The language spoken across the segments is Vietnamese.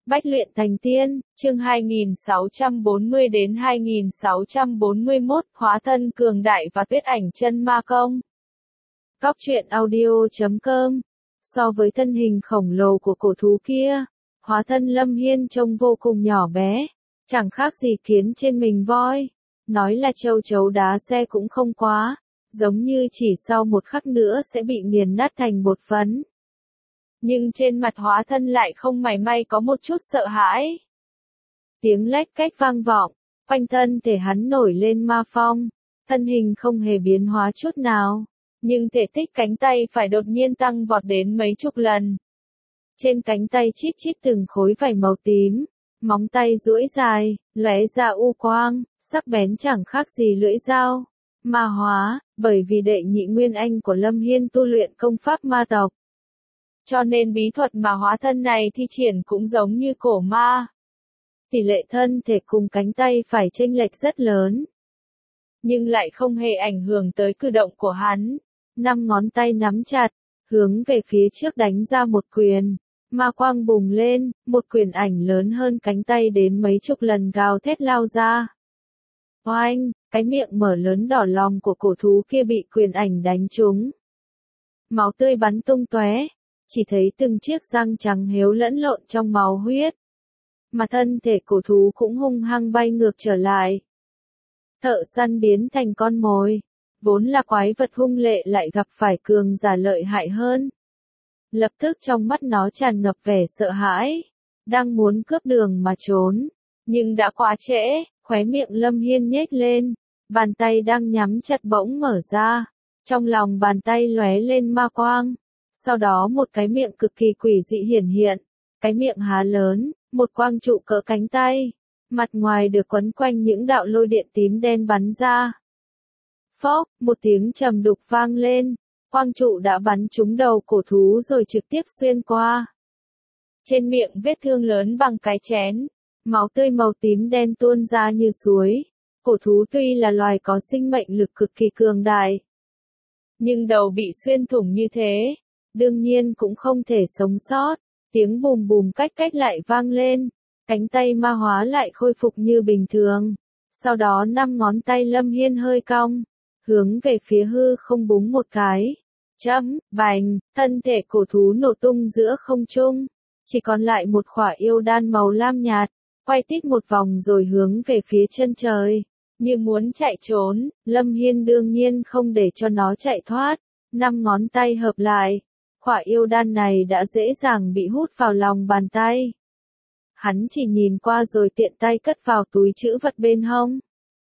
Bách luyện thành tiên, chương 2640 đến 2641, hóa thân cường đại và tuyết ảnh chân ma công. Góc truyện audio.com. So với thân hình khổng lồ của cổ thú kia, hóa thân Lâm Hiên trông vô cùng nhỏ bé, chẳng khác gì kiến trên mình voi. Nói là châu chấu đá xe cũng không quá, giống như chỉ sau một khắc nữa sẽ bị nghiền nát thành bột phấn. Nhưng trên mặt hóa thân lại không mảy may có một chút sợ hãi. Tiếng lách cách vang vọng, quanh thân thể hắn nổi lên ma phong, thân hình không hề biến hóa chút nào, nhưng thể tích cánh tay phải đột nhiên tăng vọt đến mấy chục lần. Trên cánh tay chít chít từng khối vảy màu tím, móng tay duỗi dài, lóe ra u quang, sắc bén chẳng khác gì lưỡi dao. Ma hóa, bởi vì đệ nhị nguyên anh của Lâm Hiên tu luyện công pháp ma tộc, cho nên bí thuật mà hóa thân này thi triển cũng giống như cổ ma. Tỷ lệ thân thể cùng cánh tay phải chênh lệch rất lớn, nhưng lại không hề ảnh hưởng tới cử động của hắn. 5 ngón tay nắm chặt, hướng về phía trước đánh ra một quyền. Ma quang bùng lên, một quyền ảnh lớn hơn cánh tay đến mấy chục lần gào thét lao ra. Oanh, cái miệng mở lớn đỏ lòm của cổ thú kia bị quyền ảnh đánh trúng. Máu tươi bắn tung tóe, chỉ thấy từng chiếc răng trắng héo lẫn lộn trong máu huyết. Mà thân thể cổ thú cũng hung hăng bay ngược trở lại. Thợ săn biến thành con mồi, vốn là quái vật hung lệ lại gặp phải cường giả lợi hại hơn. Lập tức trong mắt nó tràn ngập vẻ sợ hãi, đang muốn cướp đường mà trốn, nhưng đã quá trễ. Khóe miệng Lâm Hiên nhếch lên, bàn tay đang nhắm chặt bỗng mở ra, trong lòng bàn tay lóe lên ma quang, sau đó một cái miệng cực kỳ quỷ dị hiển hiện, cái miệng há lớn, một quang trụ cỡ cánh tay, mặt ngoài được quấn quanh những đạo lôi điện tím đen bắn ra. Phốc, một tiếng trầm đục vang lên, quang trụ đã bắn trúng đầu cổ thú rồi trực tiếp xuyên qua. Trên miệng vết thương lớn bằng cái chén, máu tươi màu tím đen tuôn ra như suối. Cổ thú tuy là loài có sinh mệnh lực cực kỳ cường đại, nhưng đầu bị xuyên thủng như thế, đương nhiên cũng không thể sống sót. Tiếng bùm bùm cách cách lại vang lên, cánh tay ma hóa lại khôi phục như bình thường. Sau đó 5 ngón tay Lâm Hiên hơi cong, hướng về phía hư không búng một cái. Chấm, bành, thân thể cổ thú nổ tung giữa không trung, chỉ còn lại một khỏa yêu đan màu lam nhạt, quay tít một vòng rồi hướng về phía chân trời, như muốn chạy trốn. Lâm Hiên đương nhiên không để cho nó chạy thoát, 5 ngón tay hợp lại, khỏa yêu đan này đã dễ dàng bị hút vào lòng bàn tay. Hắn chỉ nhìn qua rồi tiện tay cất vào túi trữ vật bên hông.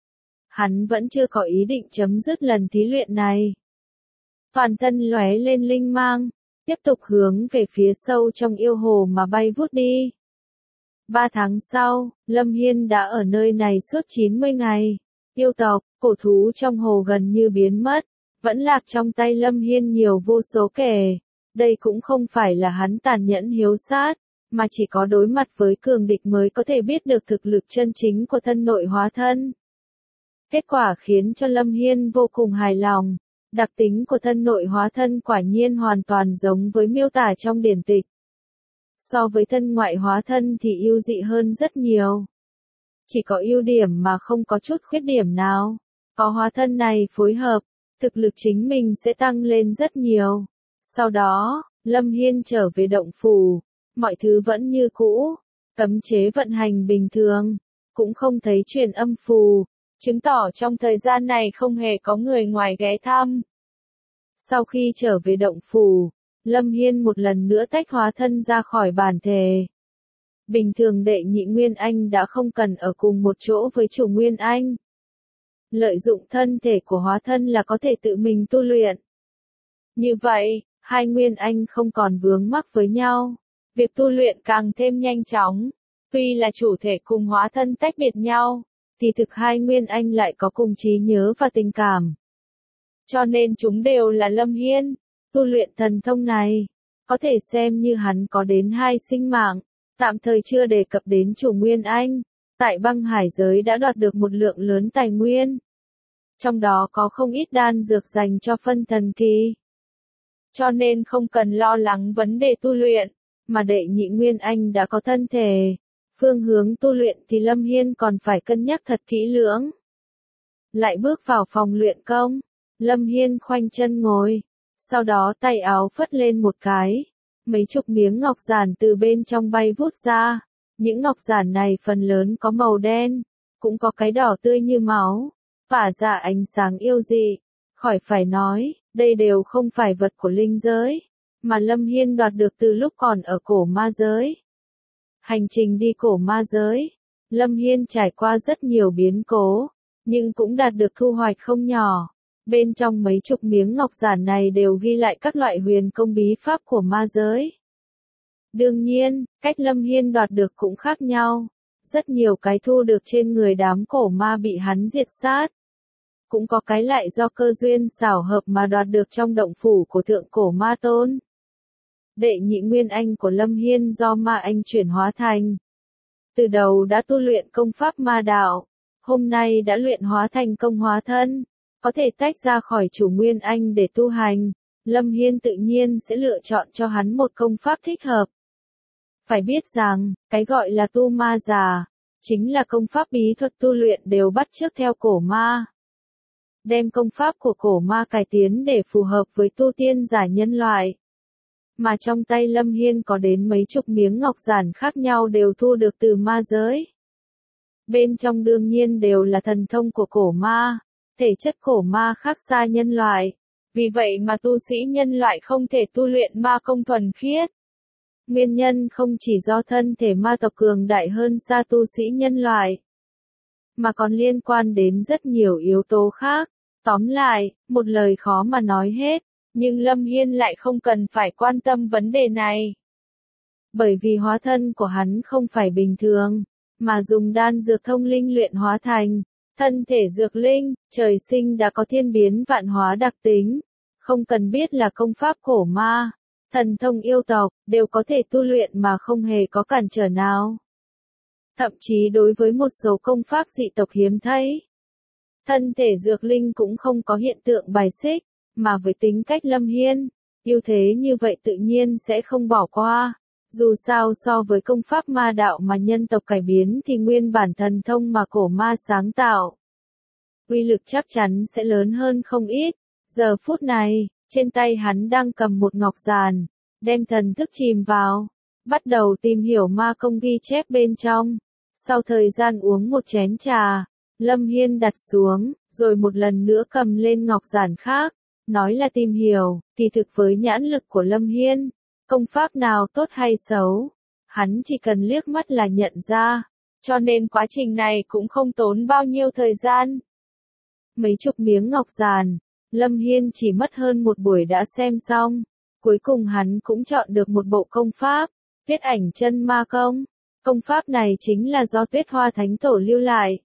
Hắn vẫn chưa có ý định chấm dứt lần thí luyện này. Toàn thân lóe lên linh mang, tiếp tục hướng về phía sâu trong yêu hồ mà bay vút đi. 3 tháng sau, Lâm Hiên đã ở nơi này suốt 90 ngày. Yêu tộc, cổ thú trong hồ gần như biến mất, vẫn lạc trong tay Lâm Hiên nhiều vô số kể. Đây cũng không phải là hắn tàn nhẫn hiếu sát, mà chỉ có đối mặt với cường địch mới có thể biết được thực lực chân chính của thân nội hóa thân. Kết quả khiến cho Lâm Hiên vô cùng hài lòng. Đặc tính của thân nội hóa thân quả nhiên hoàn toàn giống với miêu tả trong điển tịch. So với thân ngoại hóa thân thì ưu dị hơn rất nhiều. Chỉ có ưu điểm mà không có chút khuyết điểm nào. Có hóa thân này phối hợp, thực lực chính mình sẽ tăng lên rất nhiều. Sau đó, Lâm Hiên trở về động phủ, mọi thứ vẫn như cũ, cấm chế vận hành bình thường, cũng không thấy truyền âm phù, chứng tỏ trong thời gian này không hề có người ngoài ghé thăm. Sau khi trở về động phủ, Lâm Hiên một lần nữa tách hóa thân ra khỏi bản thể. Bình thường đệ nhị nguyên anh đã không cần ở cùng một chỗ với chủ nguyên anh. Lợi dụng thân thể của hóa thân là có thể tự mình tu luyện. Như vậy, hai nguyên anh không còn vướng mắc với nhau. Việc tu luyện càng thêm nhanh chóng. Tuy là chủ thể cùng hóa thân tách biệt nhau, thì thực hai nguyên anh lại có cùng trí nhớ và tình cảm. Cho nên chúng đều là Lâm Hiên. Tu luyện thần thông này, có thể xem như hắn có đến 2 sinh mạng, tạm thời chưa đề cập đến chủ nguyên anh. Tại băng hải giới đã đoạt được một lượng lớn tài nguyên. Trong đó có không ít đan dược dành cho phân thần kỳ. Cho nên không cần lo lắng vấn đề tu luyện, mà Đệ Nhị Nguyên Anh đã có thân thể. Phương hướng tu luyện thì Lâm Hiên còn phải cân nhắc thật kỹ lưỡng. Lại bước vào phòng luyện công, Lâm Hiên khoanh chân ngồi, sau đó tay áo phất lên một cái, mấy chục miếng ngọc giản từ bên trong bay vút ra. Những ngọc giản này phần lớn có màu đen, cũng có cái đỏ tươi như máu, tỏa ra ánh sáng yêu dị. Khỏi phải nói, đây đều không phải vật của linh giới, mà Lâm Hiên đoạt được từ lúc còn ở cổ ma giới. Hành trình đi cổ ma giới, Lâm Hiên trải qua rất nhiều biến cố, nhưng cũng đạt được thu hoạch không nhỏ. Bên trong mấy chục miếng ngọc giản này đều ghi lại các loại huyền công bí pháp của ma giới. Đương nhiên, cách Lâm Hiên đoạt được cũng khác nhau. Rất nhiều cái thu được trên người đám cổ ma bị hắn diệt sát. Cũng có cái lại do cơ duyên xảo hợp mà đoạt được trong động phủ của thượng cổ ma tôn. Đệ Nhị Nguyên Anh của Lâm Hiên do ma anh chuyển hóa thành. Từ đầu đã tu luyện công pháp ma đạo, hôm nay đã luyện hóa thành công hóa thân, có thể tách ra khỏi chủ Nguyên Anh để tu hành. Lâm Hiên tự nhiên sẽ lựa chọn cho hắn một công pháp thích hợp. Phải biết rằng, cái gọi là tu ma giả, chính là công pháp bí thuật tu luyện đều bắt chước theo cổ ma. Đem công pháp của cổ ma cải tiến để phù hợp với tu tiên giả nhân loại. Mà trong tay Lâm Hiên có đến mấy chục miếng ngọc giản khác nhau đều thu được từ ma giới. Bên trong đương nhiên đều là thần thông của cổ ma, thể chất cổ ma khác xa nhân loại. Vì vậy mà tu sĩ nhân loại không thể tu luyện ma công thuần khiết. Nguyên nhân không chỉ do thân thể ma tộc cường đại hơn xa tu sĩ nhân loại, mà còn liên quan đến rất nhiều yếu tố khác. Tóm lại, một lời khó mà nói hết, nhưng Lâm Hiên lại không cần phải quan tâm vấn đề này. Bởi vì hóa thân của hắn không phải bình thường, mà dùng đan dược thông linh luyện hóa thành. Thân thể dược linh, trời sinh đã có thiên biến vạn hóa đặc tính. Không cần biết là công pháp cổ ma, thần thông yêu tộc, đều có thể tu luyện mà không hề có cản trở nào. Thậm chí đối với một số công pháp dị tộc hiếm thấy, thân thể dược linh cũng không có hiện tượng bài xích, mà với tính cách Lâm Hiên, ưu thế như vậy tự nhiên sẽ không bỏ qua. Dù sao so với công pháp ma đạo mà nhân tộc cải biến thì nguyên bản thần thông mà cổ ma sáng tạo, uy lực chắc chắn sẽ lớn hơn không ít. Giờ phút này, trên tay hắn đang cầm một ngọc giản, đem thần thức chìm vào, bắt đầu tìm hiểu ma công ghi chép bên trong. Sau thời gian uống một chén trà, Lâm Hiên đặt xuống, rồi một lần nữa cầm lên ngọc giản khác, nói là tìm hiểu, kỳ thực với nhãn lực của Lâm Hiên, công pháp nào tốt hay xấu, hắn chỉ cần liếc mắt là nhận ra, cho nên quá trình này cũng không tốn bao nhiêu thời gian. Mấy chục miếng ngọc giản, Lâm Hiên chỉ mất hơn một buổi đã xem xong, cuối cùng hắn cũng chọn được một bộ công pháp, Tuyết Ảnh Chân Ma Công. Công pháp này chính là do Tuyết Hoa Thánh Tổ lưu lại.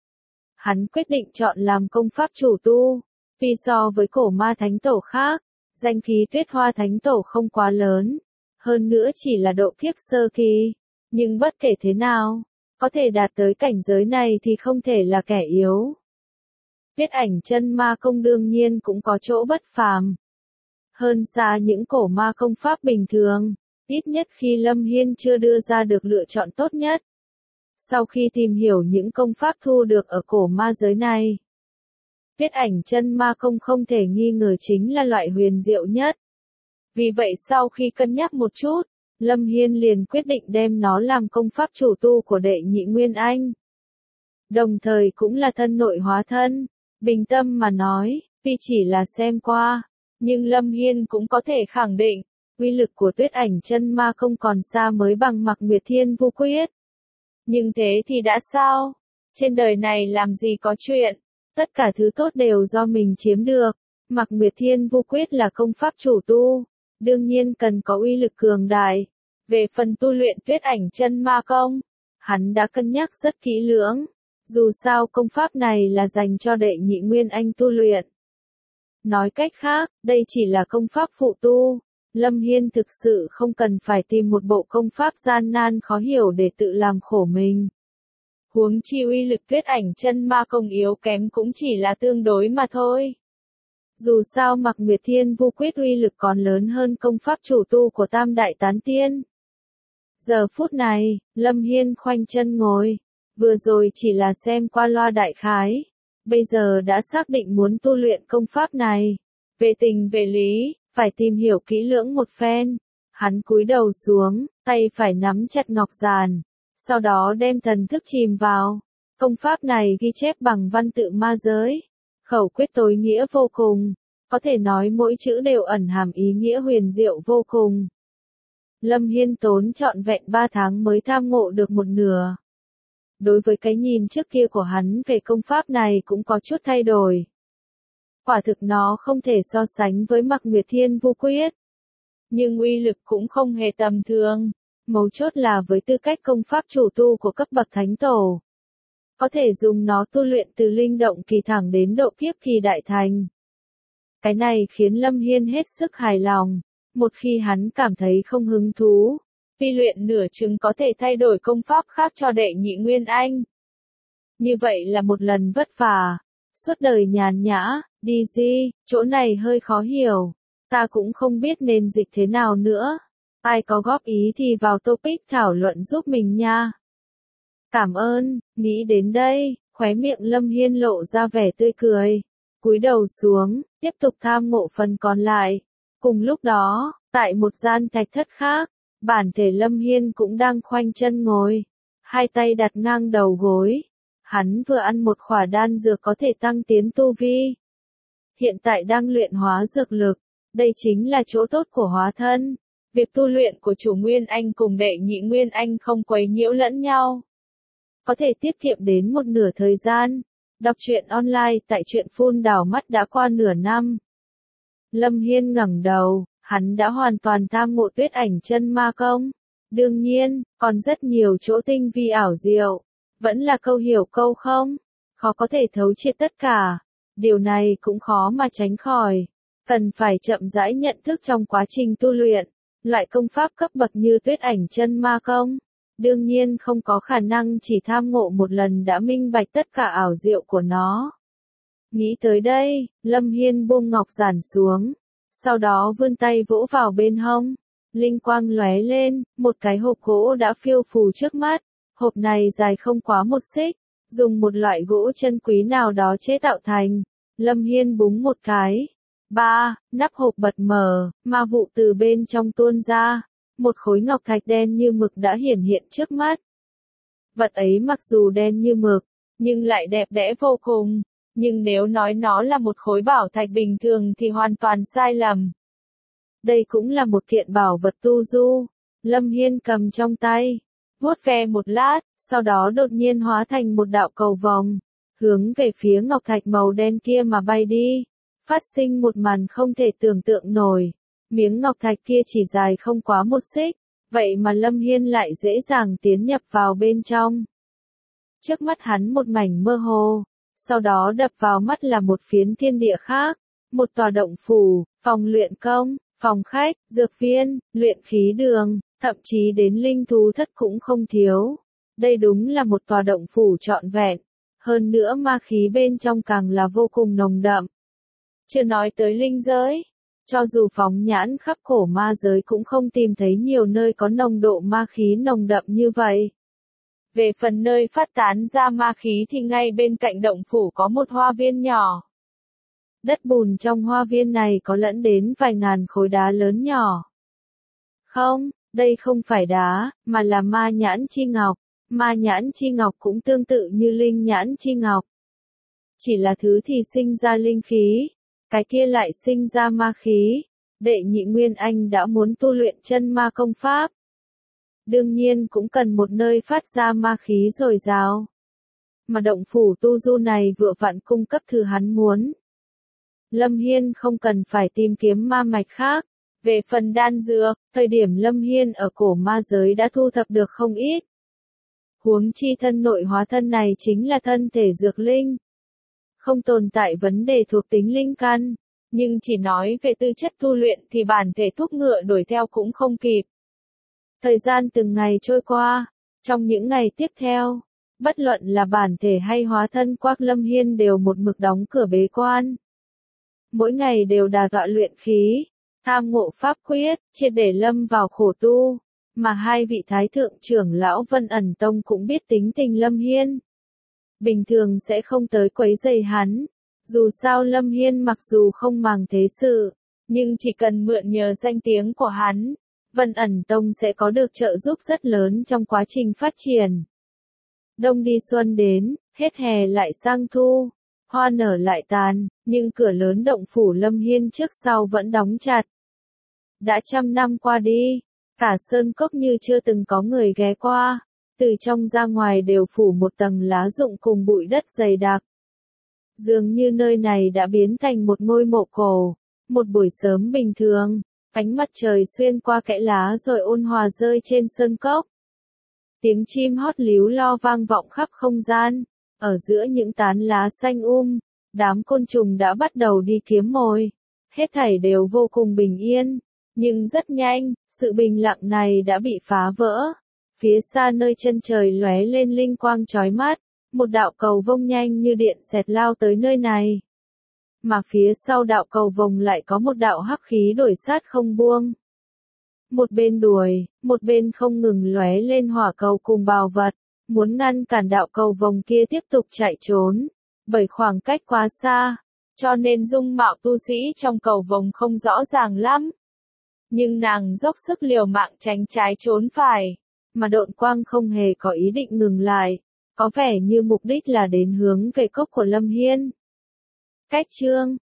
Hắn quyết định chọn làm công pháp chủ tu, vì so với cổ ma thánh tổ khác, danh khí Tuyết Hoa Thánh Tổ không quá lớn, hơn nữa chỉ là độ kiếp sơ kỳ, nhưng bất kể thế nào, có thể đạt tới cảnh giới này thì không thể là kẻ yếu. Tuyết Ảnh Chân Ma Công đương nhiên cũng có chỗ bất phàm. Hơn xa những cổ ma công pháp bình thường, ít nhất khi Lâm Hiên chưa đưa ra được lựa chọn tốt nhất. Sau khi tìm hiểu những công pháp thu được ở cổ ma giới này, Tuyết Ảnh Chân Ma Công không thể nghi ngờ chính là loại huyền diệu nhất. Vì vậy sau khi cân nhắc một chút, Lâm Hiên liền quyết định đem nó làm công pháp chủ tu của Đệ Nhị Nguyên Anh. Đồng thời cũng là thân nội hóa thân. Bình tâm mà nói, tuy chỉ là xem qua, nhưng Lâm Hiên cũng có thể khẳng định, uy lực của Tuyết Ảnh Chân Ma Công còn xa mới bằng Mạc Nguyệt Thiên Vu Quyết. Nhưng thế thì đã sao? Trên đời này làm gì có chuyện, tất cả thứ tốt đều do mình chiếm được. Mạc Nguyệt Thiên Vu Quyết là công pháp chủ tu, đương nhiên cần có uy lực cường đại. Về phần tu luyện Tuyết Ảnh Chân Ma Công, hắn đã cân nhắc rất kỹ lưỡng. Dù sao công pháp này là dành cho Đệ Nhị Nguyên Anh tu luyện. Nói cách khác, đây chỉ là công pháp phụ tu. Lâm Hiên thực sự không cần phải tìm một bộ công pháp gian nan khó hiểu để tự làm khổ mình. Huống chi uy lực Tuyết Ảnh Chân Ma Công yếu kém cũng chỉ là tương đối mà thôi. Dù sao Mạc Nguyệt Thiên Vu Quyết uy lực còn lớn hơn công pháp chủ tu của Tam Đại Tán Tiên. Giờ phút này, Lâm Hiên khoanh chân ngồi. Vừa rồi chỉ là xem qua loa đại khái. Bây giờ đã xác định muốn tu luyện công pháp này. Về tình về lý, phải tìm hiểu kỹ lưỡng một phen. Hắn cúi đầu xuống, tay phải nắm chặt ngọc giàn. Sau đó đem thần thức chìm vào. Công pháp này ghi chép bằng văn tự ma giới. Khẩu quyết tối nghĩa vô cùng. Có thể nói mỗi chữ đều ẩn hàm ý nghĩa huyền diệu vô cùng. Lâm Hiên tốn trọn vẹn 3 tháng mới tham ngộ được một nửa. Đối với cái nhìn trước kia của hắn về công pháp này cũng có chút thay đổi. Quả thực nó không thể so sánh với Mạc Nguyệt Thiên Vu Quyết. Nhưng uy lực cũng không hề tầm thường. Mấu chốt là với tư cách công pháp chủ tu của cấp bậc thánh tổ. Có thể dùng nó tu luyện từ linh động kỳ thẳng đến độ kiếp kỳ đại thành. Cái này khiến Lâm Hiên hết sức hài lòng. Một khi hắn cảm thấy không hứng thú, vi luyện nửa chừng có thể thay đổi công pháp khác cho đệ nhị Nguyên Anh. Như vậy là một lần vất vả, suốt đời nhàn nhã, đi gì, chỗ này hơi khó hiểu. Ta cũng không biết nên dịch thế nào nữa. Ai có góp ý thì vào topic thảo luận giúp mình nha. Cảm ơn, nghĩ đến đây, khóe miệng Lâm Hiên lộ ra vẻ tươi cười. Cúi đầu xuống, tiếp tục tham ngộ phần còn lại. Cùng lúc đó, tại một gian thạch thất khác, bản thể Lâm Hiên cũng đang khoanh chân ngồi. Hai tay đặt ngang đầu gối. Hắn vừa ăn một khỏa đan dược có thể tăng tiến tu vi. Hiện tại đang luyện hóa dược lực. Đây chính là chỗ tốt của hóa thân. Việc tu luyện của chủ Nguyên Anh cùng đệ nhị Nguyên Anh không quấy nhiễu lẫn nhau. Có thể tiết kiệm đến một nửa thời gian. Đọc truyện online tại truyện phun đảo mắt đã qua nửa năm. Lâm Hiên ngẩng đầu, hắn đã hoàn toàn tham ngộ Tuyết Ảnh Chân Ma Công. Đương nhiên, còn rất nhiều chỗ tinh vi ảo diệu. Vẫn là câu hiểu câu không. Khó có thể thấu triệt tất cả. Điều này cũng khó mà tránh khỏi. Cần phải chậm rãi nhận thức trong quá trình tu luyện. Loại công pháp cấp bậc như Tuyết Ảnh Chân Ma Công. Đương nhiên không có khả năng chỉ tham ngộ một lần đã minh bạch tất cả ảo diệu của nó. Nghĩ tới đây, Lâm Hiên buông ngọc giản xuống. Sau đó vươn tay vỗ vào bên hông. Linh quang lóe lên, một cái hộp gỗ đã phiêu phù trước mắt. Hộp này dài không quá 1 xích. Dùng một loại gỗ chân quý nào đó chế tạo thành. Lâm Hiên búng một cái. Nắp hộp bật mở, ma vụ từ bên trong tuôn ra. Một khối ngọc thạch đen như mực đã hiển hiện trước mắt. Vật ấy mặc dù đen như mực, nhưng lại đẹp đẽ vô cùng. Nhưng nếu nói nó là một khối bảo thạch bình thường thì hoàn toàn sai lầm. Đây cũng là một kiện bảo vật tu du. Lâm Hiên cầm trong tay, vuốt ve một lát, sau đó đột nhiên hóa thành một đạo cầu vòng, hướng về phía ngọc thạch màu đen kia mà bay đi. Phát sinh một màn không thể tưởng tượng nổi. Miếng ngọc thạch kia chỉ dài không quá 1 xích, vậy mà Lâm Hiên lại dễ dàng tiến nhập vào bên trong. Trước mắt hắn một mảnh mơ hồ, sau đó đập vào mắt là một phiến thiên địa khác, một tòa động phủ, phòng luyện công, phòng khách, dược viên, luyện khí đường, thậm chí đến linh thú thất cũng không thiếu. Đây đúng là một tòa động phủ trọn vẹn, hơn nữa ma khí bên trong càng là vô cùng nồng đậm. Chưa nói tới linh giới. Cho dù phóng nhãn khắp cổ ma giới cũng không tìm thấy nhiều nơi có nồng độ ma khí nồng đậm như vậy. Về phần nơi phát tán ra ma khí thì ngay bên cạnh động phủ có một hoa viên nhỏ. Đất bùn trong hoa viên này có lẫn đến vài ngàn khối đá lớn nhỏ. Không, đây không phải đá, mà là ma nhãn chi ngọc. Ma nhãn chi ngọc cũng tương tự như linh nhãn chi ngọc. Chỉ là thứ thì sinh ra linh khí. Cái kia lại sinh ra ma khí. Đệ nhị Nguyên Anh đã muốn tu luyện chân ma công pháp. Đương nhiên cũng cần một nơi phát ra ma khí dồi dào. Mà động phủ tu du này vừa vặn cung cấp thứ hắn muốn. Lâm Hiên không cần phải tìm kiếm ma mạch khác. Về phần đan dược, thời điểm Lâm Hiên ở cổ ma giới đã thu thập được không ít. Huống chi thân nội hóa thân này chính là thân thể dược linh. Không tồn tại vấn đề thuộc tính linh căn, nhưng chỉ nói về tư chất tu luyện thì bản thể thúc ngựa đuổi theo cũng không kịp. Thời gian từng ngày trôi qua, trong những ngày tiếp theo, bất luận là bản thể hay hóa thân Quác Lâm Hiên đều một mực đóng cửa bế quan. Mỗi ngày đều đà tọa luyện khí, tham ngộ pháp quyết, triệt để lâm vào khổ tu. Mà hai vị thái thượng trưởng lão Vân Ẩn Tông cũng biết tính tình Lâm Hiên. Bình thường sẽ không tới quấy rầy hắn. Dù sao Lâm Hiên mặc dù không màng thế sự, nhưng chỉ cần mượn nhờ danh tiếng của hắn, Vân Ẩn Tông sẽ có được trợ giúp rất lớn trong quá trình phát triển. Đông đi xuân đến, hết hè lại sang thu, hoa nở lại tàn, nhưng cửa lớn động phủ Lâm Hiên trước sau vẫn đóng chặt. Đã 100 năm qua đi, cả sơn cốc như chưa từng có người ghé qua, từ trong ra ngoài đều phủ một tầng lá rụng cùng bụi đất dày đặc. Dường như nơi này đã biến thành một ngôi mộ cổ, một buổi sớm bình thường, ánh mặt trời xuyên qua kẽ lá rồi ôn hòa rơi trên sơn cốc. Tiếng chim hót líu lo vang vọng khắp không gian, ở giữa những tán lá xanh đám côn trùng đã bắt đầu đi kiếm mồi. Hết thảy đều vô cùng bình yên, nhưng rất nhanh, sự bình lặng này đã bị phá vỡ. Phía xa nơi chân trời lóe lên linh quang chói mắt, một đạo cầu vồng nhanh như điện xẹt lao tới nơi này. Mà phía sau đạo cầu vồng lại có một đạo hắc khí đuổi sát không buông. Một bên đuổi, một bên không ngừng lóe lên hỏa cầu cùng bào vật, muốn ngăn cản đạo cầu vồng kia tiếp tục chạy trốn. Bởi khoảng cách quá xa, cho nên dung mạo tu sĩ trong cầu vồng không rõ ràng lắm. Nhưng nàng dốc sức liều mạng tránh trái trốn phải, mà độn quang không hề có ý định ngừng lại, có vẻ như mục đích là đến hướng về cốc của Lâm Hiên. Cách chương